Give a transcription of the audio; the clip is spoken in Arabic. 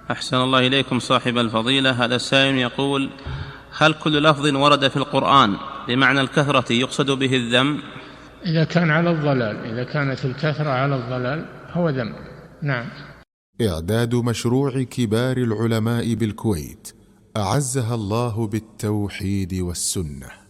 أحسن الله إليكم صاحب الفضيلة. هذا السائل يقول: هل كل لفظ ورد في القرآن بمعنى الكثرة يقصد به الذم؟ إذا كان على الضلال، إذا كانت الكثرة على الضلال هو ذم. نعم. إعداد مشروع كبار العلماء بالكويت أعزها الله بالتوحيد والسنة.